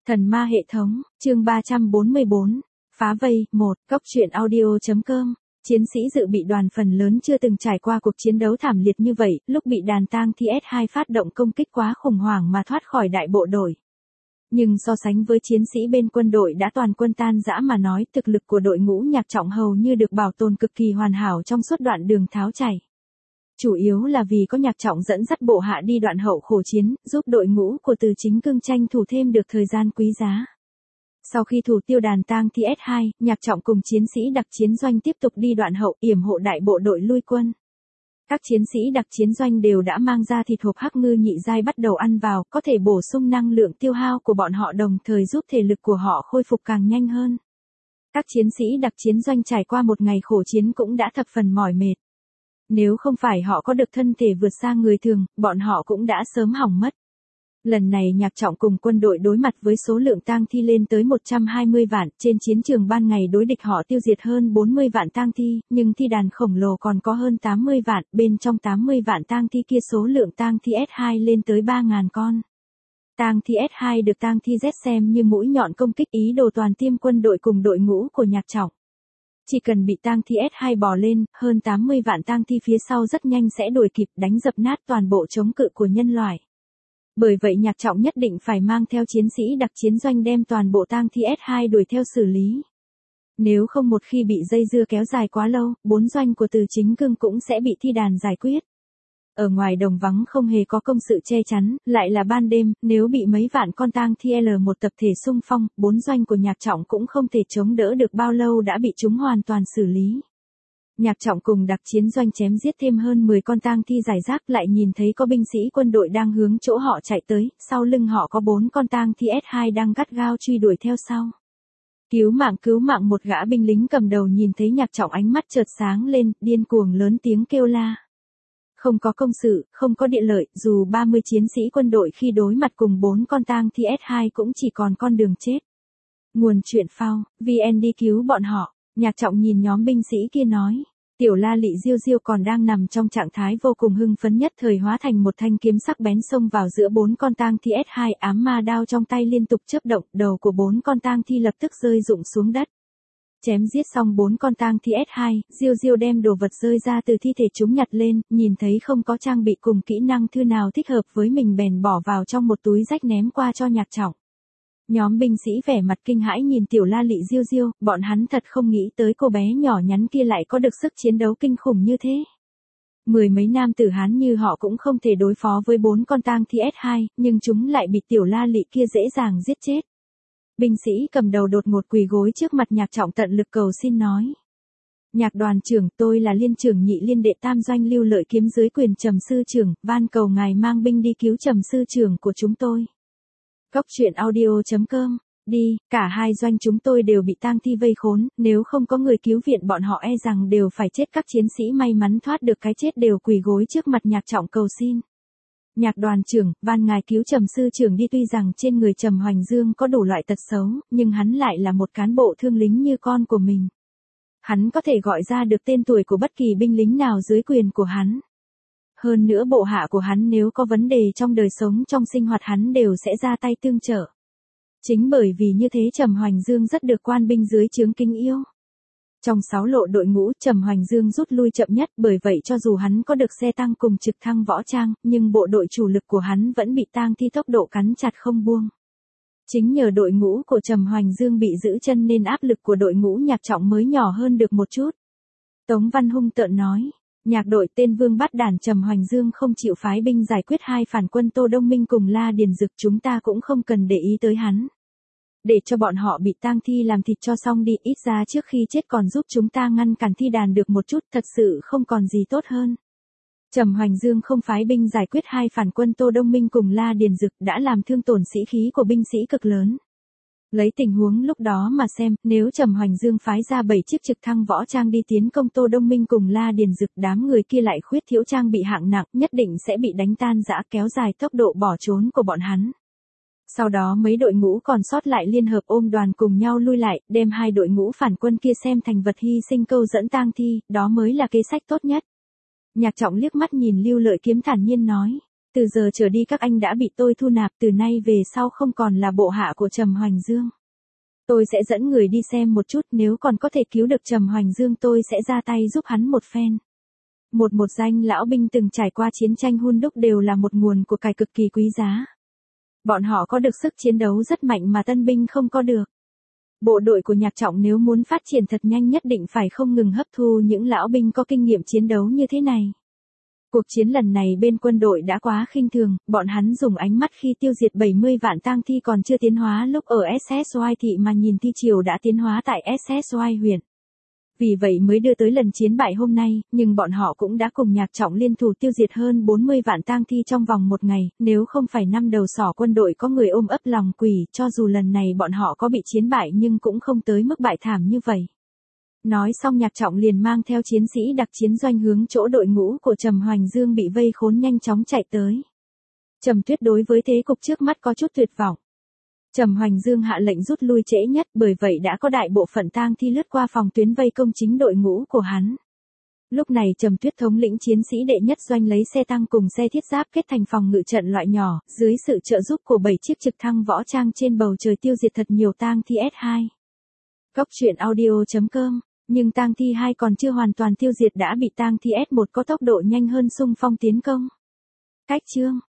Thần ma hệ thống, chương 344, phá vây, 1, Cốc truyện audio.com. Chiến sĩ dự bị đoàn phần lớn chưa từng trải qua cuộc chiến đấu thảm liệt như vậy, lúc bị đàn tang thi S2 phát động công kích quá khủng hoảng mà thoát khỏi đại bộ đội. Nhưng so sánh với chiến sĩ bên quân đội đã toàn quân tan rã mà nói, thực lực của đội ngũ Nhạc Trọng hầu như được bảo tồn cực kỳ hoàn hảo trong suốt đoạn đường tháo chạy. Chủ yếu là vì có Nhạc Trọng dẫn dắt bộ hạ đi đoạn hậu khổ chiến, giúp đội ngũ của Từ Chính Cương tranh thủ thêm được thời gian quý giá. Sau khi thủ tiêu đàn tang thi S2, Nhạc Trọng cùng chiến sĩ đặc chiến doanh tiếp tục đi đoạn hậu yểm hộ đại bộ đội lui quân. Các chiến sĩ đặc chiến doanh đều đã mang ra thịt hộp hắc ngư nhị giai bắt đầu ăn vào, có thể bổ sung năng lượng tiêu hao của bọn họ đồng thời giúp thể lực của họ khôi phục càng nhanh hơn. Các chiến sĩ đặc chiến doanh trải qua một ngày khổ chiến cũng đã thập phần mỏi mệt. Nếu không phải họ có được thân thể vượt xa người thường, bọn họ cũng đã sớm hỏng mất. Lần này Nhạc Trọng cùng quân đội đối mặt với số lượng tang thi lên tới 120 vạn, trên chiến trường ban ngày đối địch họ tiêu diệt hơn 40 vạn tang thi, nhưng thi đàn khổng lồ còn có hơn 80 vạn, bên trong 80 vạn tang thi kia số lượng tang thi S2 lên tới 3.000 con. Tang thi S2 được tang thi Z xem như mũi nhọn công kích ý đồ toàn tiêm quân đội cùng đội ngũ của Nhạc Trọng. Chỉ cần bị tang thi S2 bò lên, hơn 80 vạn tang thi phía sau rất nhanh sẽ đuổi kịp đánh dập nát toàn bộ chống cự của nhân loại. Bởi vậy Nhạc Trọng nhất định phải mang theo chiến sĩ đặc chiến doanh đem toàn bộ tang thi S2 đuổi theo xử lý. Nếu không một khi bị dây dưa kéo dài quá lâu, 4 doanh của Từ Chính Cương cũng sẽ bị thi đàn giải quyết. Ở ngoài đồng vắng không hề có công sự che chắn, lại là ban đêm, nếu bị mấy vạn con tang thi L1 tập thể xung phong, 4 doanh của Nhạc Trọng cũng không thể chống đỡ được bao lâu đã bị chúng hoàn toàn xử lý. Nhạc Trọng cùng đặc chiến doanh chém giết thêm hơn 10 con tang thi giải rác lại nhìn thấy có binh sĩ quân đội đang hướng chỗ họ chạy tới, sau lưng họ có 4 con tang thi S2 đang gắt gao truy đuổi theo sau. Cứu mạng một gã binh lính cầm đầu nhìn thấy Nhạc Trọng ánh mắt chợt sáng lên, điên cuồng lớn tiếng kêu la. Không có công sự, không có địa lợi, dù 30 chiến sĩ quân đội khi đối mặt cùng 4 con tang thi S2 cũng chỉ còn con đường chết. Nguồn truyện phao, VN đi cứu bọn họ. Nhạc Trọng nhìn nhóm binh sĩ kia nói. Tiểu La Lị Diêu Diêu còn đang nằm trong trạng thái vô cùng hưng phấn nhất thời hóa thành một thanh kiếm sắc bén xông vào giữa 4 con tang thi S2, ám ma đao trong tay liên tục chớp động, đầu của 4 con tang thi lập tức rơi rụng xuống đất. Chém giết xong 4 con tang thi S2, Diêu Diêu đem đồ vật rơi ra từ thi thể chúng nhặt lên, nhìn thấy không có trang bị cùng kỹ năng thư nào thích hợp với mình bèn bỏ vào trong một túi rách ném qua cho Nhạc Trọng. Nhóm binh sĩ vẻ mặt kinh hãi nhìn Tiểu La Lị Diêu Diêu, bọn hắn thật không nghĩ tới cô bé nhỏ nhắn kia lại có được sức chiến đấu kinh khủng như thế. Mười mấy nam tử Hán như họ cũng không thể đối phó với 4 con tang thi S2, nhưng chúng lại bị Tiểu La Lị kia dễ dàng giết chết. Binh sĩ cầm đầu đột ngột quỳ gối trước mặt Nhạc Trọng tận lực cầu xin nói. Nhạc đoàn trưởng, tôi là liên trưởng nhị liên đệ tam doanh Lưu Lợi Kiếm dưới quyền Trầm sư trưởng, van cầu ngài mang binh đi cứu Trầm sư trưởng của chúng tôi. Cốc truyện audio.com, đi, cả hai doanh chúng tôi đều bị tang thi vây khốn, nếu không có người cứu viện bọn họ e rằng đều phải chết. Các chiến sĩ may mắn thoát được cái chết đều quỳ gối trước mặt Nhạc Trọng cầu xin. Nhạc đoàn trưởng, van ngài cứu Trầm sư trưởng đi, tuy rằng trên người Trầm Hoành Dương có đủ loại tật xấu, nhưng hắn lại là một cán bộ thương lính như con của mình. Hắn có thể gọi ra được tên tuổi của bất kỳ binh lính nào dưới quyền của hắn. Hơn nữa bộ hạ của hắn nếu có vấn đề trong đời sống trong sinh hoạt hắn đều sẽ ra tay tương trợ. Chính bởi vì như thế Trầm Hoành Dương rất được quan binh dưới trướng kính yêu. Trong 6 lộ đội ngũ Trầm Hoành Dương rút lui chậm nhất, bởi vậy cho dù hắn có được xe tăng cùng trực thăng võ trang, nhưng bộ đội chủ lực của hắn vẫn bị tang thi tốc độ cắn chặt không buông. Chính nhờ đội ngũ của Trầm Hoành Dương bị giữ chân nên áp lực của đội ngũ Nhạc Trọng mới nhỏ hơn được một chút. Tống Văn hung tợn nói. Nhạc đội tên vương bắt đản Trầm Hoành Dương không chịu phái binh giải quyết hai phản quân Tô Đông Minh cùng La Điền Dực, chúng ta cũng không cần để ý tới hắn. Để cho bọn họ bị tang thi làm thịt cho xong đi, ít ra trước khi chết còn giúp chúng ta ngăn cản thi đàn được một chút, thật sự không còn gì tốt hơn. Trầm Hoành Dương không phái binh giải quyết hai phản quân Tô Đông Minh cùng La Điền Dực đã làm thương tổn sĩ khí của binh sĩ cực lớn. Lấy tình huống lúc đó mà xem, nếu Trầm Hoành Dương phái ra 7 chiếc trực thăng võ trang đi tiến công Tô Đông Minh cùng La Điền Dực, đám người kia lại khuyết thiếu trang bị hạng nặng, nhất định sẽ bị đánh tan rã, kéo dài tốc độ bỏ trốn của bọn hắn. Sau đó mấy đội ngũ còn sót lại liên hợp ôm đoàn cùng nhau lui lại, đem hai đội ngũ phản quân kia xem thành vật hy sinh câu dẫn tang thi, đó mới là kế sách tốt nhất. Nhạc Trọng liếc mắt nhìn Lưu Lợi Kiếm thản nhiên nói. Từ giờ trở đi các anh đã bị tôi thu nạp, từ nay về sau không còn là bộ hạ của Trầm Hoành Dương. Tôi sẽ dẫn người đi xem một chút, nếu còn có thể cứu được Trầm Hoành Dương tôi sẽ ra tay giúp hắn một phen. Một danh lão binh từng trải qua chiến tranh hun đúc đều là một nguồn của cải cực kỳ quý giá. Bọn họ có được sức chiến đấu rất mạnh mà tân binh không có được. Bộ đội của Nhạc Trọng nếu muốn phát triển thật nhanh nhất định phải không ngừng hấp thu những lão binh có kinh nghiệm chiến đấu như thế này. Cuộc chiến lần này bên quân đội đã quá khinh thường, bọn hắn dùng ánh mắt khi tiêu diệt 70 vạn tang thi còn chưa tiến hóa lúc ở SSY thị mà nhìn thi triều đã tiến hóa tại SSY huyện. Vì vậy mới đưa tới lần chiến bại hôm nay, nhưng bọn họ cũng đã cùng Nhạc Trọng liên thủ tiêu diệt hơn 40 vạn tang thi trong vòng một ngày, nếu không phải năm đầu sỏ quân đội có người ôm ấp lòng quỷ, cho dù lần này bọn họ có bị chiến bại nhưng cũng không tới mức bại thảm như vậy. Nói xong Nhạc Trọng liền mang theo chiến sĩ đặc chiến doanh hướng chỗ đội ngũ của Trầm Hoành Dương bị vây khốn nhanh chóng chạy tới. Trầm Tuyết đối với thế cục trước mắt có chút tuyệt vọng. Trầm Hoành Dương hạ lệnh rút lui trễ nhất, bởi vậy đã có đại bộ phận tang thi lướt qua phòng tuyến vây công chính đội ngũ của hắn. Lúc này Trầm Tuyết thống lĩnh chiến sĩ đệ nhất doanh lấy xe tăng cùng xe thiết giáp kết thành phòng ngự trận loại nhỏ, dưới sự trợ giúp của 7 chiếc trực thăng võ trang trên bầu trời tiêu diệt thật nhiều tang thi S2. Cốc truyện audio.com. Nhưng tang thi 2 còn chưa hoàn toàn tiêu diệt đã bị tang thi S1 có tốc độ nhanh hơn xung phong tiến công. Cách chương